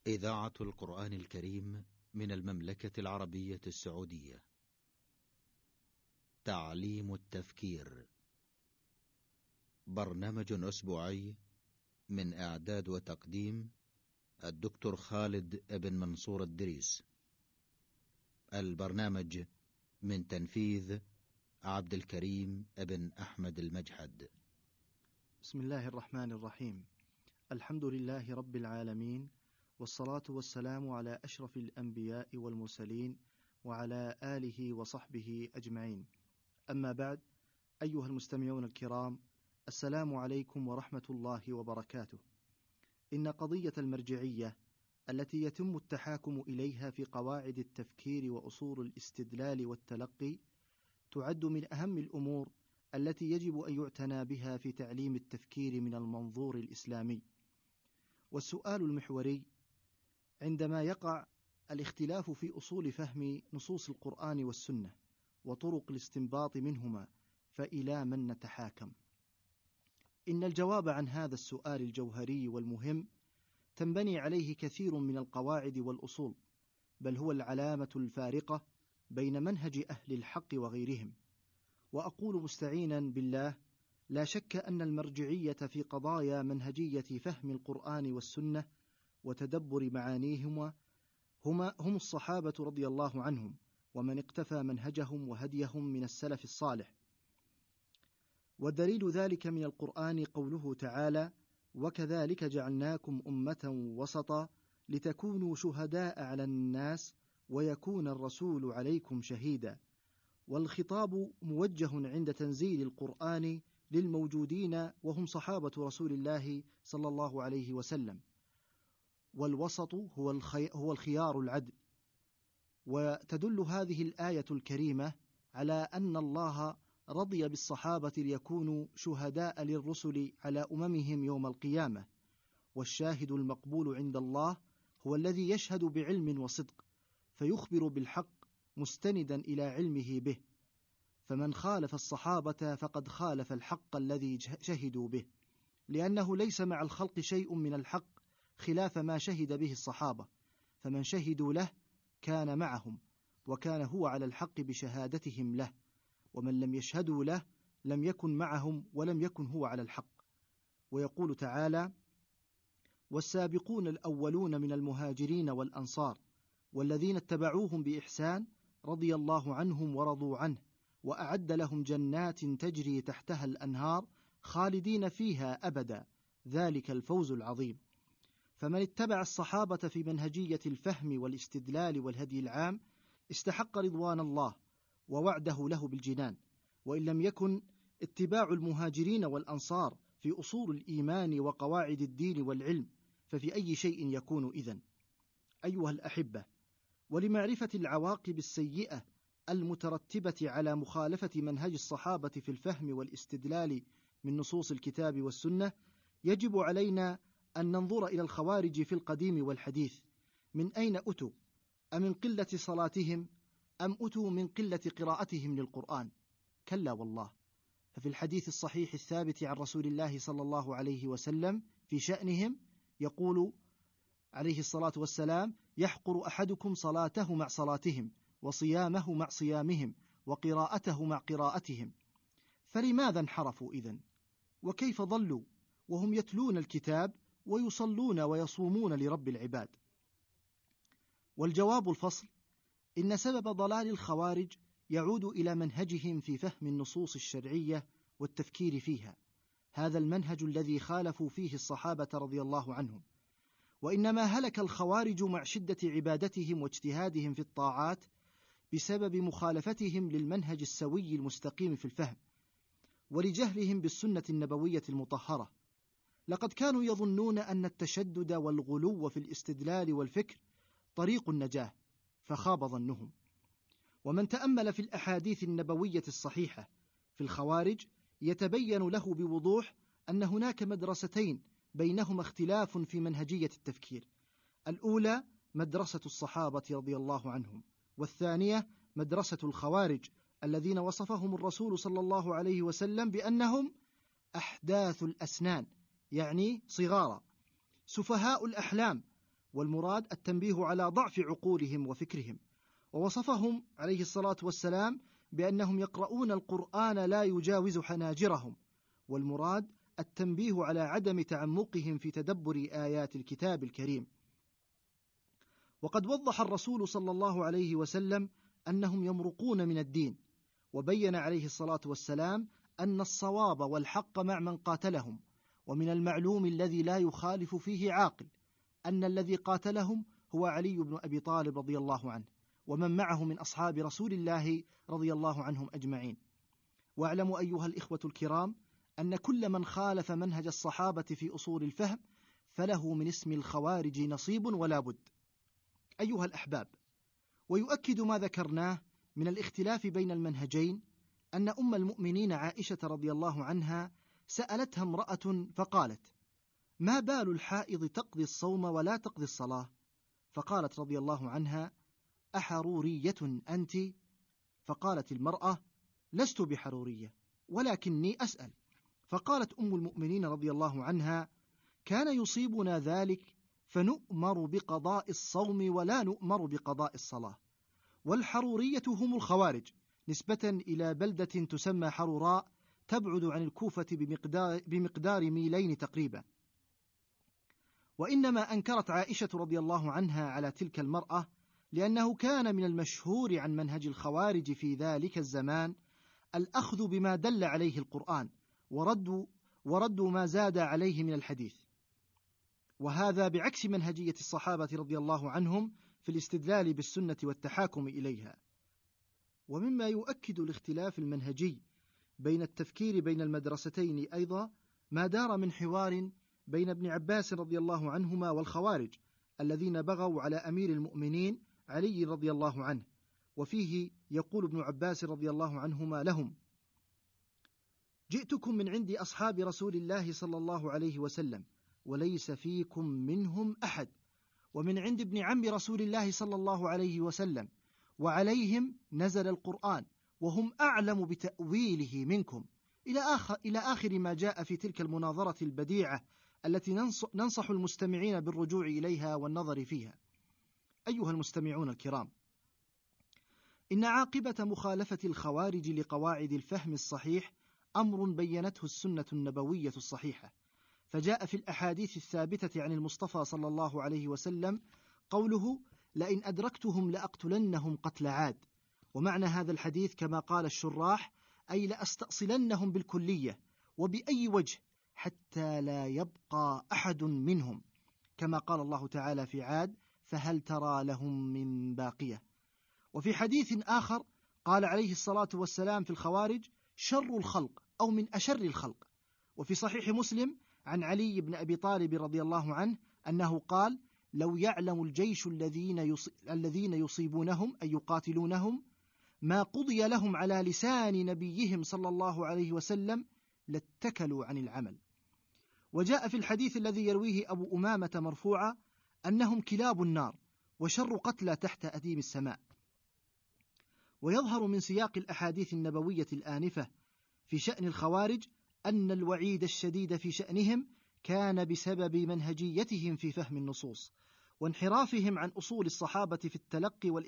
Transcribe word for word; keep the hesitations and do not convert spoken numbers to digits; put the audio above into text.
إذاعة القرآن الكريم من المملكة العربية السعودية. تعليم التفكير، برنامج أسبوعي من إعداد وتقديم الدكتور خالد بن منصور الدريس. البرنامج من تنفيذ عبد الكريم بن أحمد المجحد. بسم الله الرحمن الرحيم. الحمد لله رب العالمين، والصلاة والسلام على أشرف الأنبياء والمرسلين وعلى آله وصحبه أجمعين. أما بعد، أيها المستمعون الكرام، السلام عليكم ورحمة الله وبركاته. إن قضية المرجعية التي يتم التحاكم إليها في قواعد التفكير وأصول الاستدلال والتلقي تعد من أهم الأمور التي يجب أن يعتنى بها في تعليم التفكير من المنظور الإسلامي. والسؤال المحوري عندما يقع الاختلاف في أصول فهم نصوص القرآن والسنة وطرق الاستنباط منهما، فإلى من نتحاكم؟ إن الجواب عن هذا السؤال الجوهري والمهم تنبني عليه كثير من القواعد والأصول، بل هو العلامة الفارقة بين منهج أهل الحق وغيرهم. وأقول مستعينا بالله: لا شك أن المرجعية في قضايا منهجية فهم القرآن والسنة وتدبر معانيهما هما هم الصحابة رضي الله عنهم، ومن اقتفى منهجهم وهديهم من السلف الصالح. ودليل ذلك من القرآن قوله تعالى: وكذلك جعلناكم أمة وسطا لتكونوا شهداء على الناس ويكون الرسول عليكم شهيدا. والخطاب موجه عند تنزيل القرآن للموجودين وهم صحابة رسول الله صلى الله عليه وسلم. والوسط هو, الخي... هو الخيار العدل. وتدل هذه الآية الكريمة على أن الله رضي بالصحابة ليكونوا شهداء للرسل على أممهم يوم القيامة. والشاهد المقبول عند الله هو الذي يشهد بعلم وصدق، فيخبر بالحق مستندا إلى علمه به. فمن خالف الصحابة فقد خالف الحق الذي شهدوا به، لأنه ليس مع الخلق شيء من الحق خلاف ما شهد به الصحابة، فمن شهدوا له كان معهم، وكان هو على الحق بشهادتهم له، ومن لم يشهدوا له لم يكن معهم ولم يكن هو على الحق. ويقول تعالى: والسابقون الأولون من المهاجرين والأنصار والذين اتبعوهم بإحسان رضي الله عنهم ورضوا عنه وأعد لهم جنات تجري تحتها الأنهار خالدين فيها أبدا، ذلك الفوز العظيم. فمن اتبع الصحابة في منهجية الفهم والاستدلال والهدي العام استحق رضوان الله ووعده له بالجنان. وإن لم يكن اتباع المهاجرين والأنصار في أصول الإيمان وقواعد الدين والعلم، ففي أي شيء يكون إذن؟ أيها الأحبة، ولمعرفة العواقب السيئة المترتبة على مخالفة منهج الصحابة في الفهم والاستدلال من نصوص الكتاب والسنة، يجب علينا أن ننظر إلى الخوارج في القديم والحديث. من أين أتوا؟ أمن قلة صلاتهم أم أتوا من قلة قراءتهم للقرآن؟ كلا والله. ففي الحديث الصحيح الثابت عن رسول الله صلى الله عليه وسلم في شأنهم يقول عليه الصلاة والسلام: يحقر أحدكم صلاته مع صلاتهم، وصيامه مع صيامهم، وقراءته مع قراءتهم. فلماذا انحرفوا إذن؟ وكيف ضلوا وهم يتلون الكتاب ويصلون ويصومون لرب العباد؟ والجواب الفصل: إن سبب ضلال الخوارج يعود إلى منهجهم في فهم النصوص الشرعية والتفكير فيها، هذا المنهج الذي خالفوا فيه الصحابة رضي الله عنهم. وإنما هلك الخوارج مع شدة عبادتهم واجتهادهم في الطاعات بسبب مخالفتهم للمنهج السوي المستقيم في الفهم، ولجهلهم بالسنة النبوية المطهرة. لقد كانوا يظنون أن التشدد والغلو في الاستدلال والفكر طريق النجاة، فخاب ظنهم. ومن تأمل في الأحاديث النبوية الصحيحة في الخوارج يتبين له بوضوح أن هناك مدرستين بينهما اختلاف في منهجية التفكير. الأولى مدرسة الصحابة رضي الله عنهم، والثانية مدرسة الخوارج الذين وصفهم الرسول صلى الله عليه وسلم بأنهم أحداث الأسنان، يعني صغارا، سفهاء الأحلام، والمراد التنبيه على ضعف عقولهم وفكرهم. ووصفهم عليه الصلاة والسلام بأنهم يقرؤون القرآن لا يجاوز حناجرهم، والمراد التنبيه على عدم تعمقهم في تدبر آيات الكتاب الكريم. وقد وضح الرسول صلى الله عليه وسلم أنهم يمرقون من الدين، وبين عليه الصلاة والسلام أن الصواب والحق مع من قاتلهم، ومن المعلوم الذي لا يخالف فيه عاقل أن الذي قاتلهم هو علي بن أبي طالب رضي الله عنه، ومن معه من أصحاب رسول الله رضي الله عنهم أجمعين. واعلموا أيها الإخوة الكرام أن كل من خالف منهج الصحابة في أصول الفهم فله من اسم الخوارج نصيب ولا بد. أيها الأحباب، ويؤكد ما ذكرناه من الاختلاف بين المنهجين أن أم المؤمنين عائشة رضي الله عنها سألتها امرأة فقالت: ما بال الحائض تقضي الصوم ولا تقضي الصلاة؟ فقالت رضي الله عنها: أحرورية أنت؟ فقالت المرأة: لست بحرورية ولكني أسأل. فقالت أم المؤمنين رضي الله عنها: كان يصيبنا ذلك فنؤمر بقضاء الصوم ولا نؤمر بقضاء الصلاة. والحرورية هم الخوارج نسبة إلى بلدة تسمى حروراء تبعد عن الكوفة بمقدار, بمقدار ميلين تقريبا. وإنما أنكرت عائشة رضي الله عنها على تلك المرأة لأنه كان من المشهور عن منهج الخوارج في ذلك الزمان الأخذ بما دل عليه القرآن وردوا, وردوا ما زاد عليه من الحديث، وهذا بعكس منهجية الصحابة رضي الله عنهم في الاستدلال بالسنة والتحاكم إليها. ومما يؤكد الاختلاف المنهجي بين التفكير بين المدرستين أيضا ما دار من حوار بين ابن عباس رضي الله عنهما والخوارج الذين بغوا على أمير المؤمنين علي رضي الله عنه، وفيه يقول ابن عباس رضي الله عنهما لهم: جئتكم من عند أصحاب رسول الله صلى الله عليه وسلم وليس فيكم منهم أحد، ومن عند ابن عم رسول الله صلى الله عليه وسلم وعليهم نزل القرآن وهم أعلم بتأويله منكم، إلى آخر, إلى آخر ما جاء في تلك المناظرة البديعة التي ننصح المستمعين بالرجوع إليها والنظر فيها. أيها المستمعون الكرام، إن عاقبة مخالفة الخوارج لقواعد الفهم الصحيح أمر بينته السنة النبوية الصحيحة، فجاء في الأحاديث الثابتة عن المصطفى صلى الله عليه وسلم قوله: لئن أدركتهم لأقتلنهم قتل عاد. ومعنى هذا الحديث كما قال الشراح أي لأستأصلنهم بالكلية وبأي وجه حتى لا يبقى أحد منهم، كما قال الله تعالى في عاد: فهل ترى لهم من باقية. وفي حديث آخر قال عليه الصلاة والسلام في الخوارج: شر الخلق أو من أشر الخلق. وفي صحيح مسلم عن علي بن أبي طالب رضي الله عنه أنه قال: لو يعلم الجيش الذين يص... الذين يصيبونهم أي يقاتلونهم ما قضي لهم على لسان نبيهم صلى الله عليه وسلم لاتكلوا عن العمل. وجاء في الحديث الذي يرويه أبو أمامة مرفوعا أنهم كلاب النار وشر قتلى تحت أديم السماء. ويظهر من سياق الأحاديث النبوية الآنفة في شأن الخوارج أن الوعيد الشديد في شأنهم كان بسبب منهجيتهم في فهم النصوص وانحرافهم عن أصول الصحابة في التلقي والإصلاح